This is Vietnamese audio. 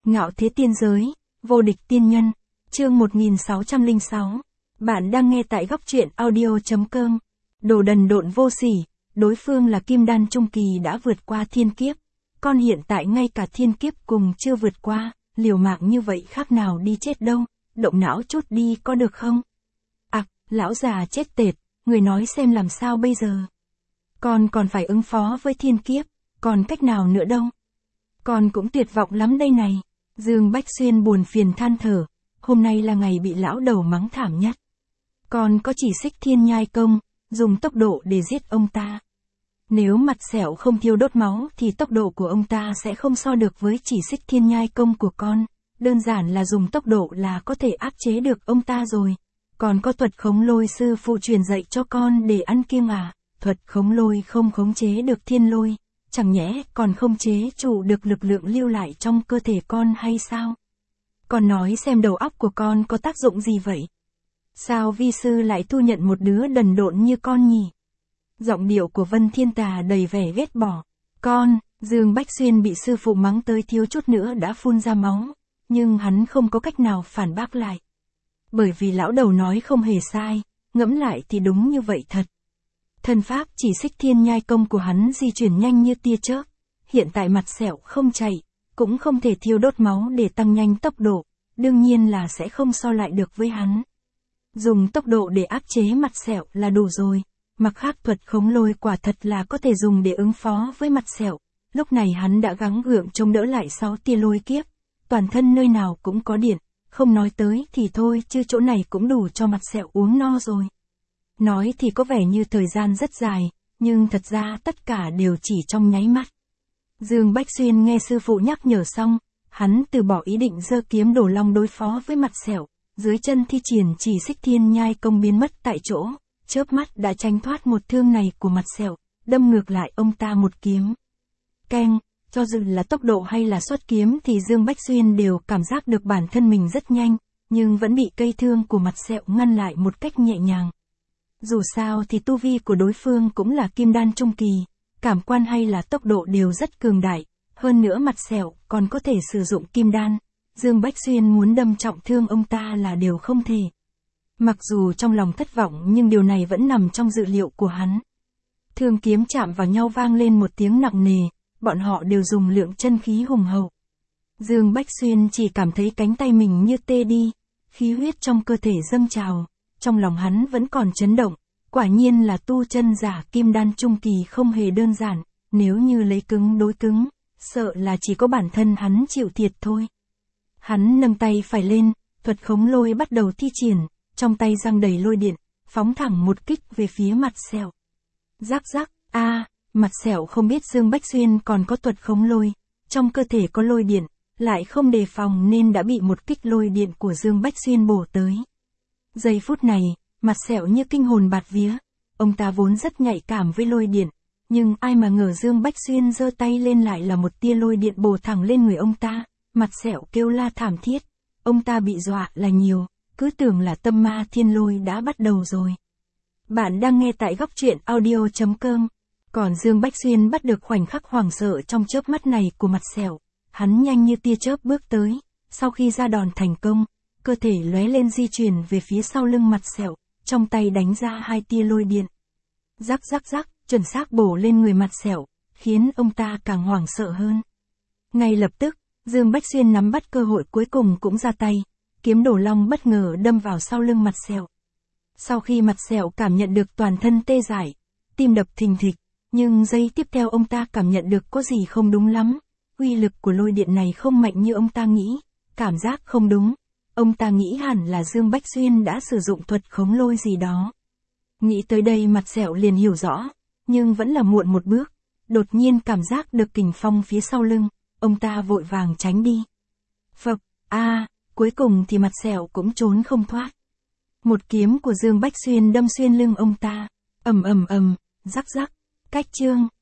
Ngạo thế tiên giới, vô địch tiên nhân, chương 1606. Bạn đang nghe tại góc truyện audio.com. Đồ đần độn vô sỉ, đối phương là kim đan trung kỳ đã vượt qua thiên kiếp. Con hiện tại ngay cả thiên kiếp cùng chưa vượt qua, liều mạng như vậy khác nào đi chết đâu, động não chút đi có được không? Lão già chết tệt, người nói xem làm sao bây giờ? Con còn phải ứng phó với thiên kiếp, còn cách nào nữa đâu? Con cũng tuyệt vọng lắm đây này. Dương Bách Xuyên buồn phiền than thở, hôm nay là ngày bị lão đầu mắng thảm nhất. Con có chỉ xích thiên nhai công, dùng tốc độ để giết ông ta. Nếu mặt sẹo không thiêu đốt máu thì tốc độ của ông ta sẽ không so được với chỉ xích thiên nhai công của con. Đơn giản là dùng tốc độ là có thể áp chế được ông ta rồi. Còn có thuật khống lôi sư phụ truyền dạy cho con để ăn kiêng à? Thuật khống lôi không khống chế được thiên lôi, chẳng nhẽ còn không chế chủ được lực lượng lưu lại trong cơ thể con hay sao? Con nói xem đầu óc của con có tác dụng gì vậy? Sao vi sư lại thu nhận một đứa đần độn như con nhỉ? Giọng điệu của Vân Thiên Tà đầy vẻ ghét bỏ. Con, Dương Bách Xuyên bị sư phụ mắng tới thiếu chút nữa đã phun ra máu, nhưng hắn không có cách nào phản bác lại. Bởi vì lão đầu nói không hề sai, ngẫm lại thì đúng như vậy thật. Thân pháp chỉ xích thiên nhai công của hắn di chuyển nhanh như tia chớp, hiện tại mặt sẹo không chạy, cũng không thể thiêu đốt máu để tăng nhanh tốc độ, đương nhiên là sẽ không so lại được với hắn. Dùng tốc độ để áp chế mặt sẹo là đủ rồi, mặt khác thuật khống lôi quả thật là có thể dùng để ứng phó với mặt sẹo. Lúc này hắn đã gắng gượng chống đỡ lại 6 tia lôi kiếp, toàn thân nơi nào cũng có điện, không nói tới thì thôi chứ chỗ này cũng đủ cho mặt sẹo uống no rồi. Nói thì có vẻ như thời gian rất dài, nhưng thật ra tất cả đều chỉ trong nháy mắt. Dương Bách Xuyên nghe sư phụ nhắc nhở xong, hắn từ bỏ ý định giơ kiếm đổ long đối phó với mặt sẹo, dưới chân thi triển chỉ xích thiên nhai công biến mất tại chỗ, chớp mắt đã tránh thoát một thương này của mặt sẹo, đâm ngược lại ông ta một kiếm. Keng, cho dù là tốc độ hay là xuất kiếm thì Dương Bách Xuyên đều cảm giác được bản thân mình rất nhanh, nhưng vẫn bị cây thương của mặt sẹo ngăn lại một cách nhẹ nhàng. Dù sao thì tu vi của đối phương cũng là kim đan trung kỳ, cảm quan hay là tốc độ đều rất cường đại, hơn nữa mặt sẹo còn có thể sử dụng kim đan, Dương Bách Xuyên muốn đâm trọng thương ông ta là điều không thể. Mặc dù trong lòng thất vọng nhưng điều này vẫn nằm trong dự liệu của hắn. Thương kiếm chạm vào nhau vang lên một tiếng nặng nề, bọn họ đều dùng lượng chân khí hùng hậu. Dương Bách Xuyên chỉ cảm thấy cánh tay mình như tê đi, khí huyết trong cơ thể dâng trào. Trong lòng hắn vẫn còn chấn động, quả nhiên là tu chân giả kim đan trung kỳ không hề đơn giản, nếu như lấy cứng đối cứng, sợ là chỉ có bản thân hắn chịu thiệt thôi. Hắn nâng tay phải lên, thuật khống lôi bắt đầu thi triển, trong tay giăng đầy lôi điện, phóng thẳng một kích về phía mặt sẹo. Rắc rắc, mặt sẹo không biết Dương Bách Xuyên còn có thuật khống lôi, trong cơ thể có lôi điện, lại không đề phòng nên đã bị một kích lôi điện của Dương Bách Xuyên bổ tới. Giây phút này, mặt sẹo như kinh hồn bạt vía, ông ta vốn rất nhạy cảm với lôi điện, nhưng ai mà ngờ Dương Bách Xuyên giơ tay lên lại là một tia lôi điện bổ thẳng lên người ông ta, mặt sẹo kêu la thảm thiết, ông ta bị dọa là nhiều, cứ tưởng là tâm ma thiên lôi đã bắt đầu rồi. Bạn đang nghe tại góc truyện audio.com, còn Dương Bách Xuyên bắt được khoảnh khắc hoảng sợ trong chớp mắt này của mặt sẹo, hắn nhanh như tia chớp bước tới, sau khi ra đòn thành công, cơ thể lóe lên di chuyển về phía sau lưng mặt sẹo, trong tay đánh ra 2 tia lôi điện. Rắc rắc rắc, chuẩn xác bổ lên người mặt sẹo, khiến ông ta càng hoảng sợ hơn. Ngay lập tức, Dương Bách Xuyên nắm bắt cơ hội cuối cùng cũng ra tay, kiếm đổ long bất ngờ đâm vào sau lưng mặt sẹo. Sau khi mặt sẹo cảm nhận được toàn thân tê dại, tim đập thình thịch, nhưng giây tiếp theo ông ta cảm nhận được có gì không đúng lắm, uy lực của lôi điện này không mạnh như ông ta nghĩ, cảm giác không đúng. Ông ta nghĩ hẳn là Dương Bách Xuyên đã sử dụng thuật khống lôi gì đó. Nghĩ tới đây mặt sẹo liền hiểu rõ, nhưng vẫn là muộn một bước, đột nhiên cảm giác được kình phong phía sau lưng, ông ta vội vàng tránh đi. Phập, cuối cùng thì mặt sẹo cũng trốn không thoát. Một kiếm của Dương Bách Xuyên đâm xuyên lưng ông ta, ầm, rắc rắc, cách chương.